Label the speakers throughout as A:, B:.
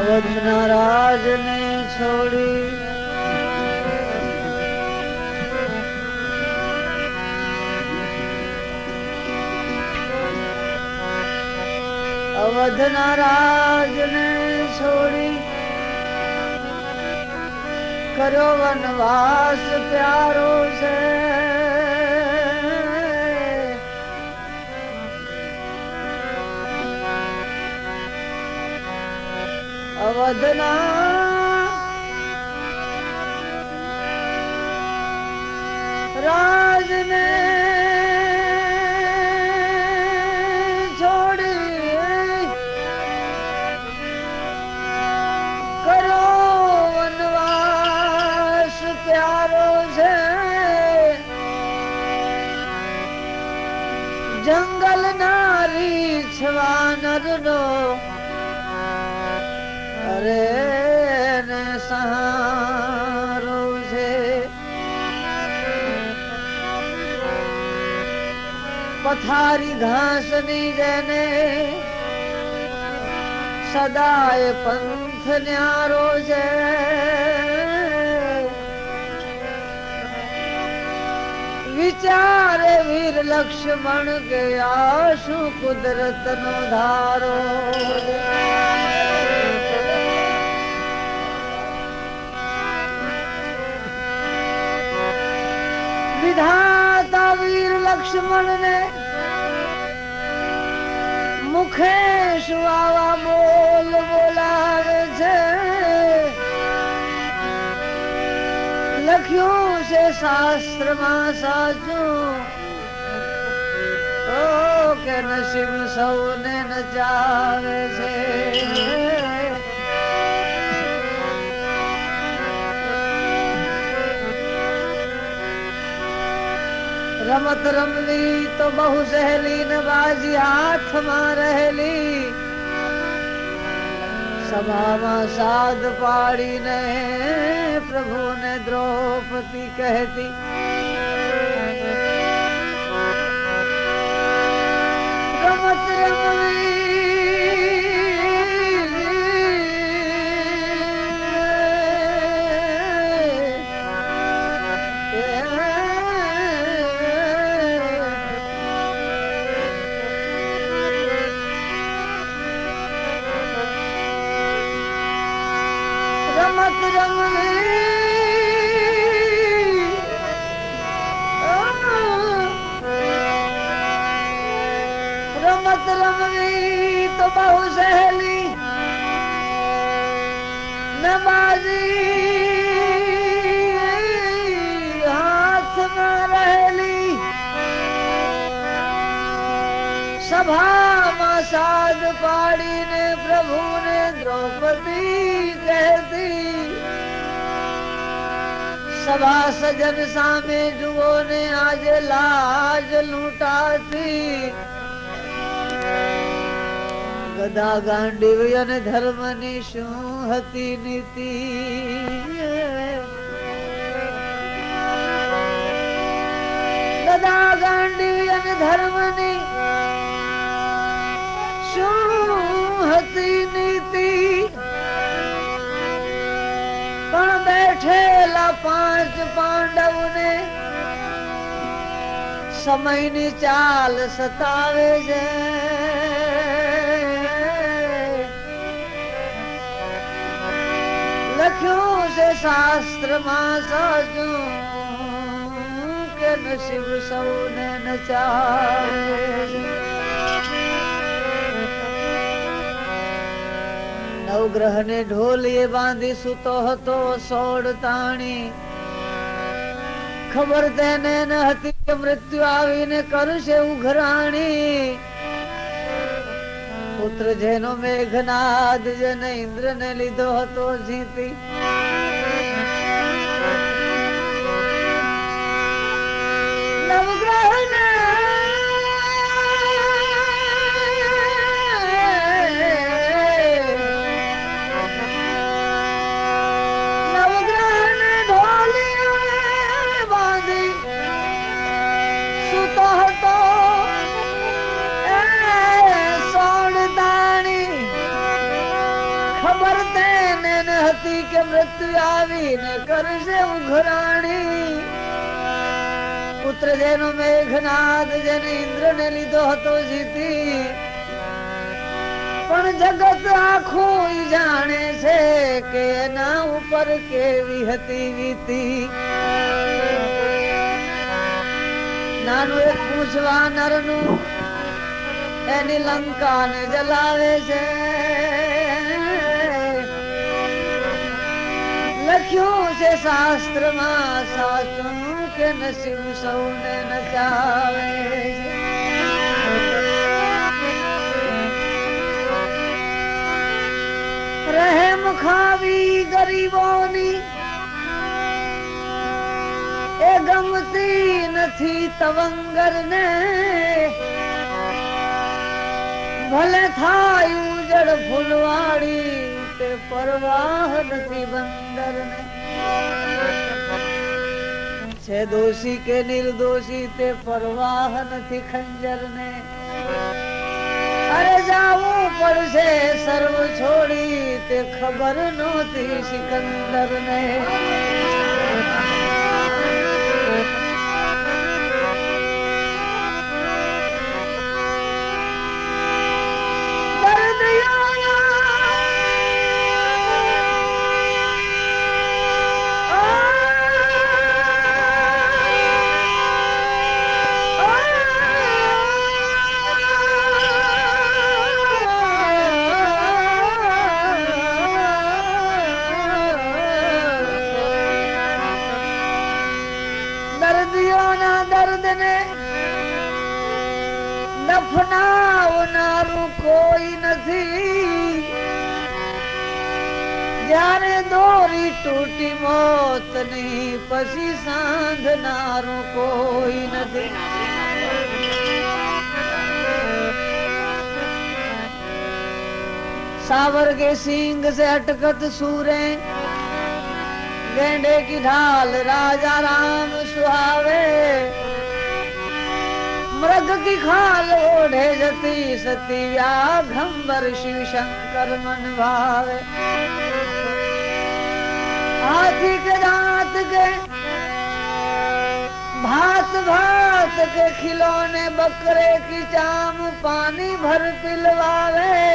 A: અવધના રાજને છોડી અવધના રાજને છોડી કર્યો વનવાસ પ્યારો છે અવધના રાજને છોડી કરો વનવાસ પ્યારો છે જંગલ નારી છવાનરનો અરે ને સહારો છે પથારી ઘાસની જેને સદાય પંથ ન્યારો છે વિચારે વીર લક્ષ્મણ કે આશુ કુદરત નો ધારો વિધાતા વીર લક્ષ્મણ ને મુખે સુઆવા બોલ બોલાવે છે લખ્યું છે શાસ્ત્રમાં સાચું તો કે નસીબ સૌને નચાવે છે રમત રમવી તો બહુ સહેલી ને બાજી હાથમાં રહેલી સભામાં સાદ પાડીને પ્રભુને દ્રૌપદી કહેતી રમત રમવી રમત રમવી તો બહુ સહેલી નબાજી હાથમાં રહેલી સભામાં સાદ પાડીને પ્રભુને દ્રૌપદી કહેતી સભા સજન સામે જુઓ ને આજે લાજ લૂંટાતી ગદા ગાંડીવી અને ધર્મની શું હતી નીતિ ગદા ગાંડીવી અને ધર્મની શું હતી નીતિ પણ બેઠેલા 5 પાંડવને સમયની ચાલ સતાવે છે લખ્યું છે શાસ્ત્રમાં સાચું કે નસીબ સૌને નચાવે નવગ્રહ ને ઢોલીએ બાંધી સૂતો હતો 16 તાણી ખબર તેને ન હતી કે મૃત્યુ આવીને કરશે ઉઘરાણી પુત્ર જેનો મેઘનાદ જેને ઇન્દ્ર ને લીધો હતો જીતી ખબર सती के मृत्यु आवी ने कर से उघराणी पुत्र जेनो मेघनाथ जन इंद्र ने लीधो हतो जीती पण जगत आखो ही जाने से के ना ऊपर केवी हती वीती नानु एक पूछवा नरनु एनी लंका ने जलावे से लख्यों से शास्त्र मां साचू के नसीब सौने नचावे रहे मुखावी गरीबोनी ए गमती नथी तवंगर ने भले थायू जड़ फुलवाड़ी ते परवाह नथी बंदर ने छे दोषी के निर्दोषी ते परवाह नथी खंजर ने अरे जाऊं पर से सर्व छोड़ी ते खबर नोती सिकंदर ने दफनावनारू कोई नहीं जाने दोरी टूटी मौत नहीं पसी सांधनारू कोई नहीं सावर के सींग से अटकत सूरे गेंडे की ढाल राजा राम सुहावे मृग की खाल ओढ़े जती सती व्याघंबर शिव शंकर मन भावे हाथी के दांत के भात भात के खिलौने बकरे की चाम पानी भर पिलवावे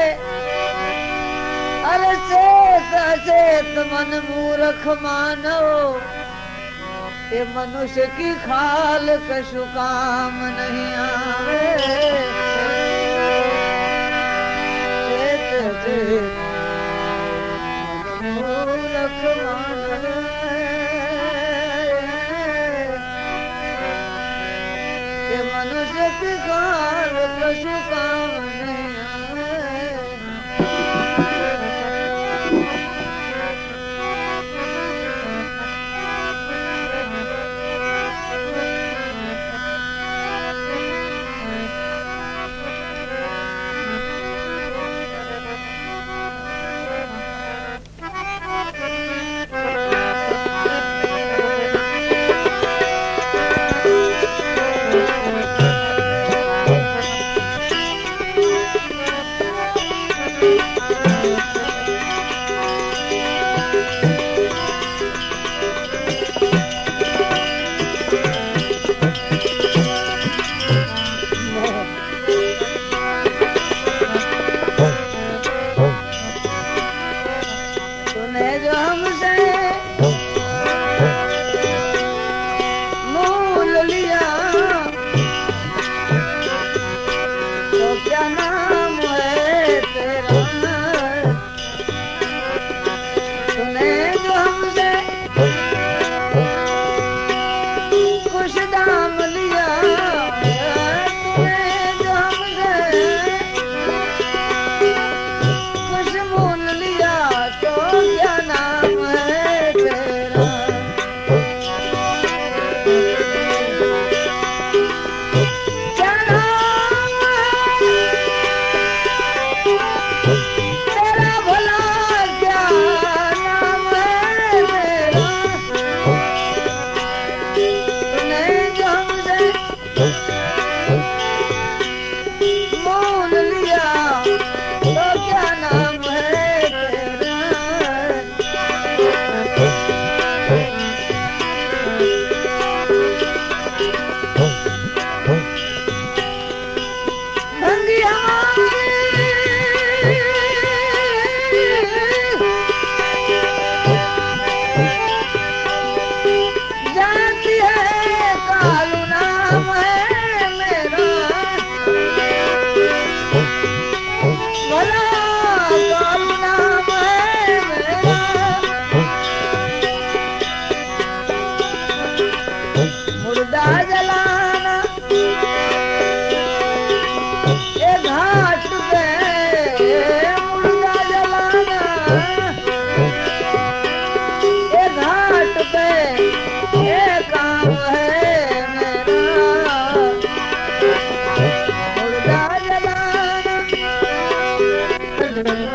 A: अरे चेत अचेत मन मूर्ख मानो ये मनुष्य की खाल कछु काम नहीं आवे चेत चेत मूर्ख मानो ये मनुष्य की खाल कछु काम नहीं आवे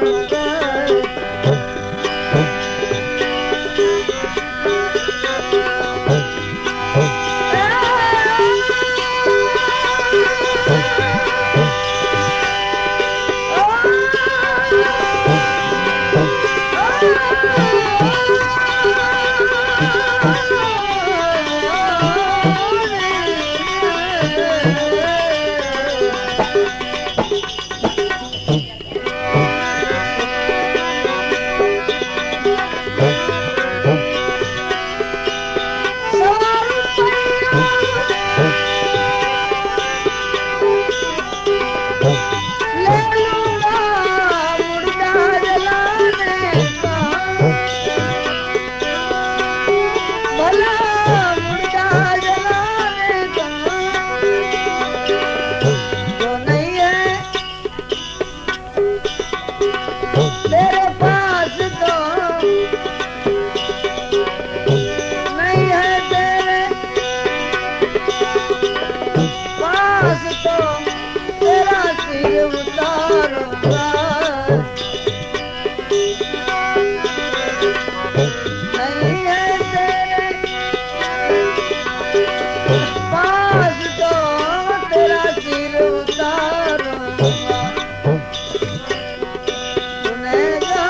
A: तूने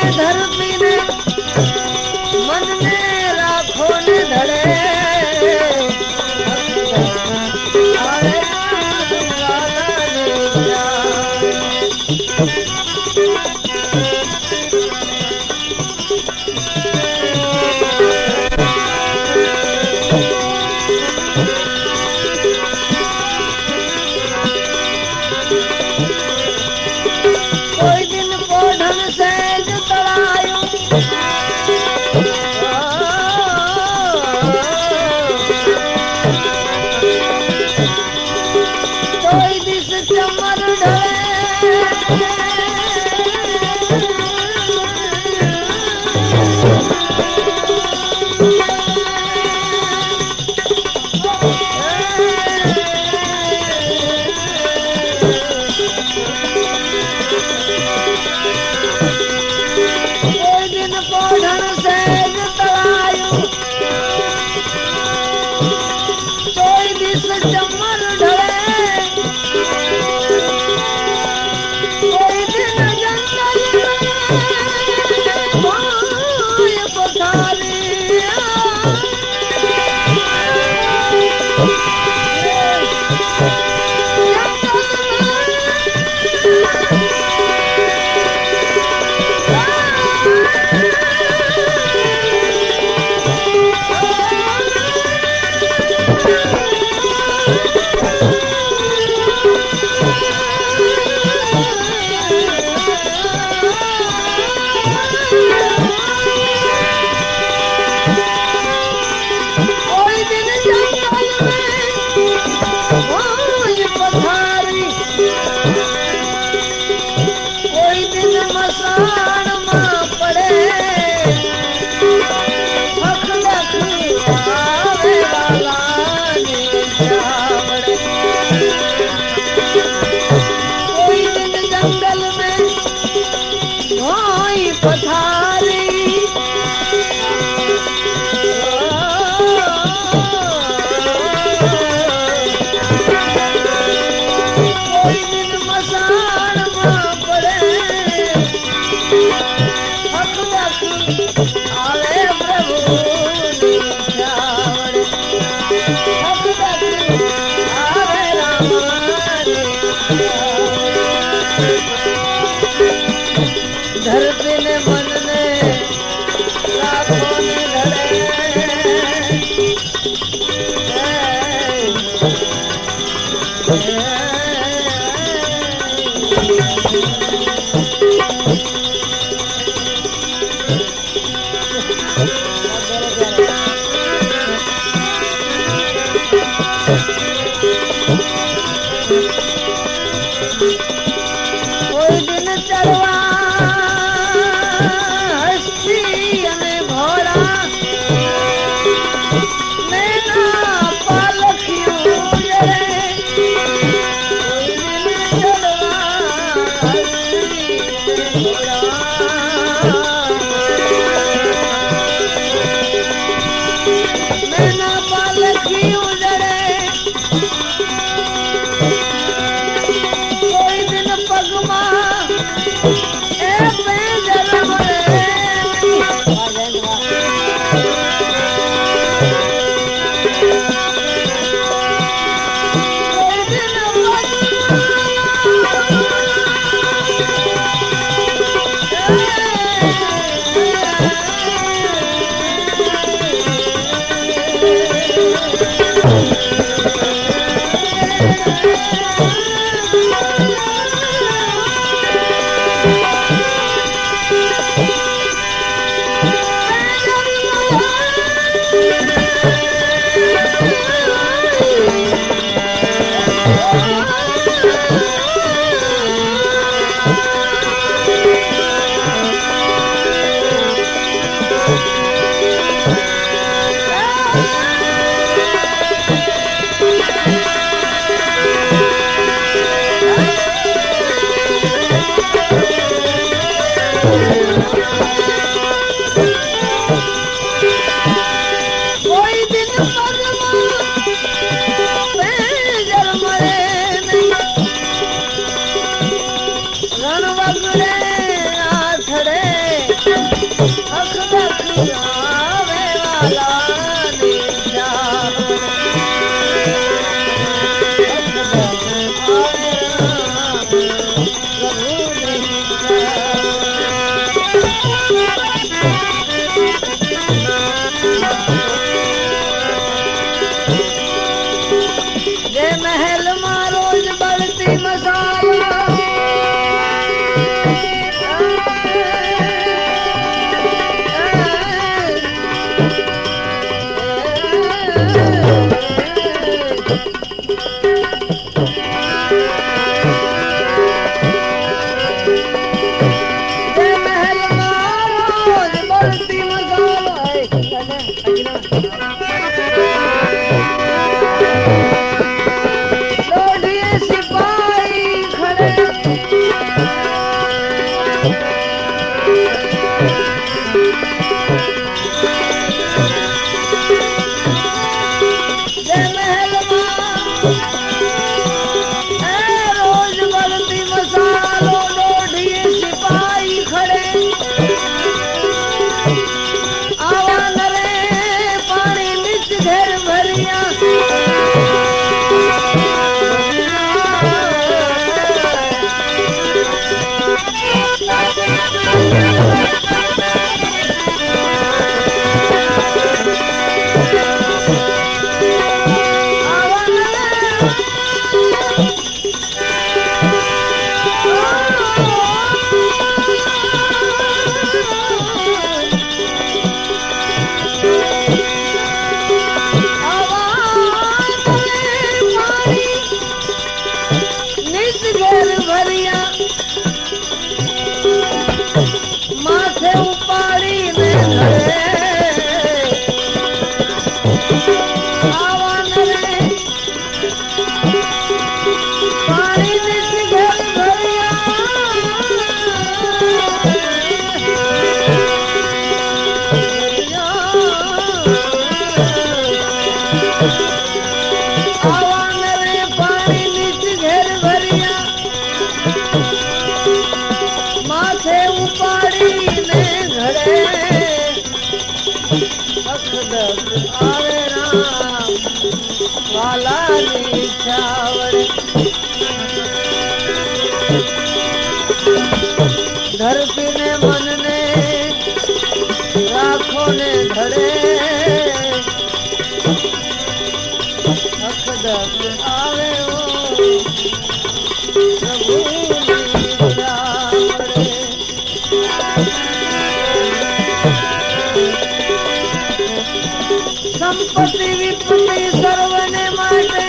A: धरती ने मन में राखो ने धड़े आए वाला ने कोई दिन पोढ़न से तड़ायूं कोई दिस चमर ढले पोढ़न से तड़ायूं कोई दिस चमर ढले कोई दिन जंगल में कोई पथारी कोई दिन जंगल में कोई पथारी कोई दिन मसान मां पड़े हक लखी आवे वाला ने जावड़े कोई दिन जंगल में कोई पथारी कोई दिन मसान मां पड़े हक लखी आवे प्रभु निजावड़े हक लखी आवे राम धरती ने मन ने राखो ने कोई दिन चढ़वा हस्ती अने घोड़ा नैना पालखियों जड़े कोई दिन चढ़वा हस्ती अने घोड़ा नैना पालखियों जड़े कोई दिन पगमा ए पैदल मरे कोई दिन रण वगड़े आठड़े धरती ने मन ने राखों ने धड़े अखदक आवे वो प्रभु संपत्ति विपत्ति सर्वने माटे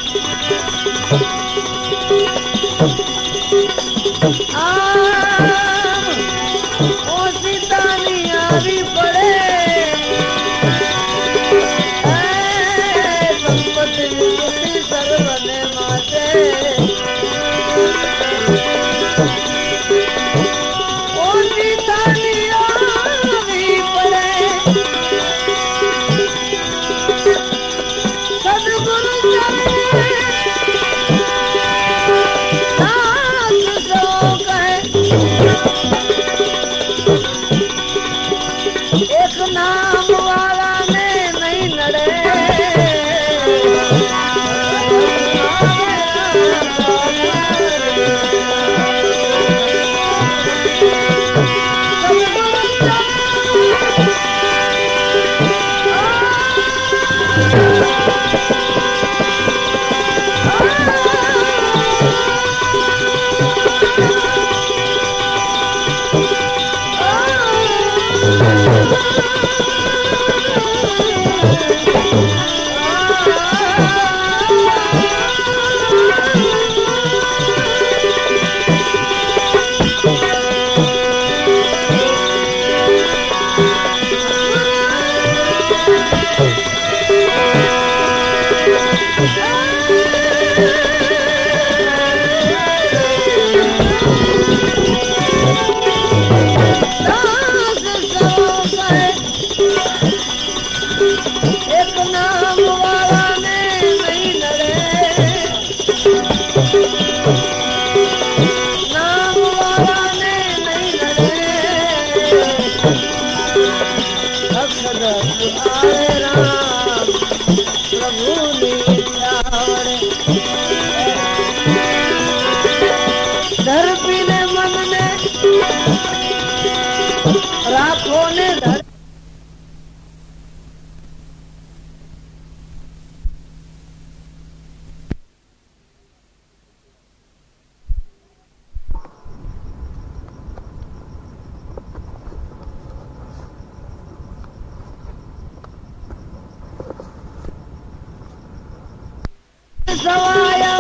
A: सवाया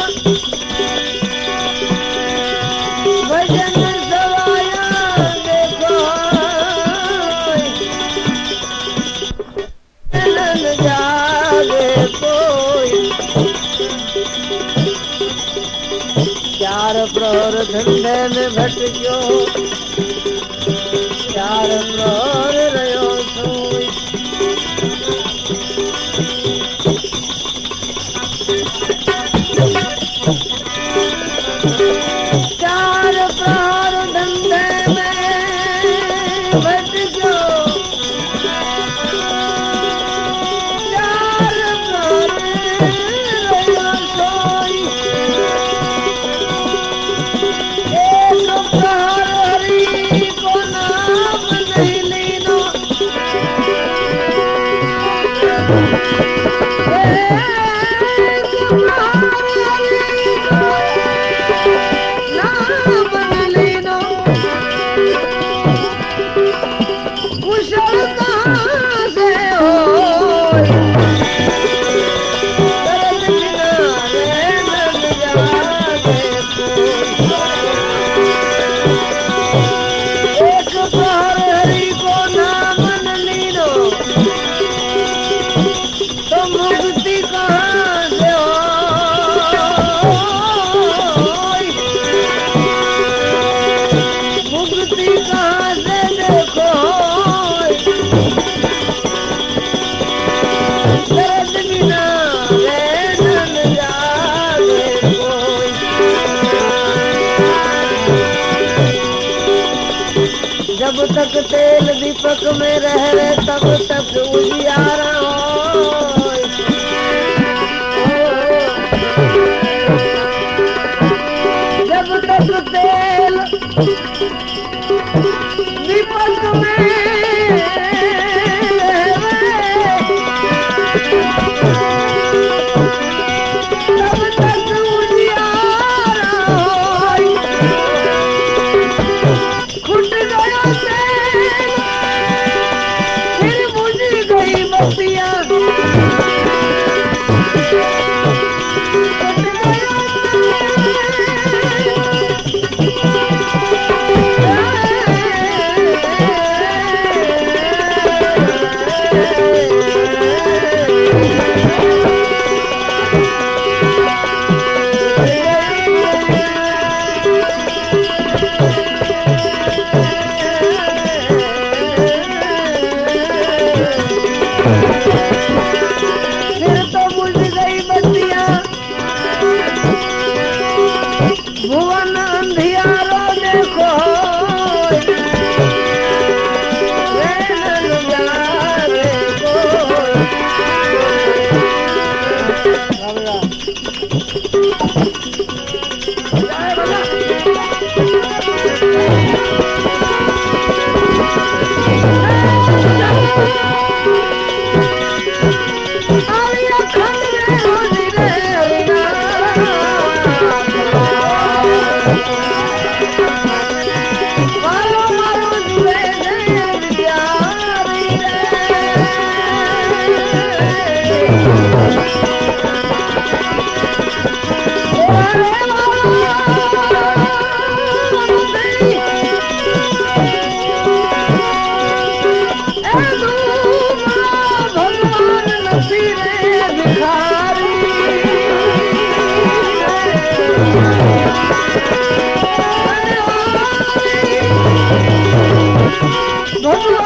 A: भजन सवाया देखो जागे कोई चार प्रहर धंधे में भटक्यो प्रहर रयो सोई चार प्रहर धंधे में बच जो चार प्रहर रयो सोई एक प्रहर हरि को नाम नहीं लीनो जब तक तेल दीपक में रहे तब तक उजियारा हो जब तक तेल दीपक में तब तक उजियारा हो खुट गया फिर बुझ गई बत्तियां भुवन अंधियारो देखो भगवान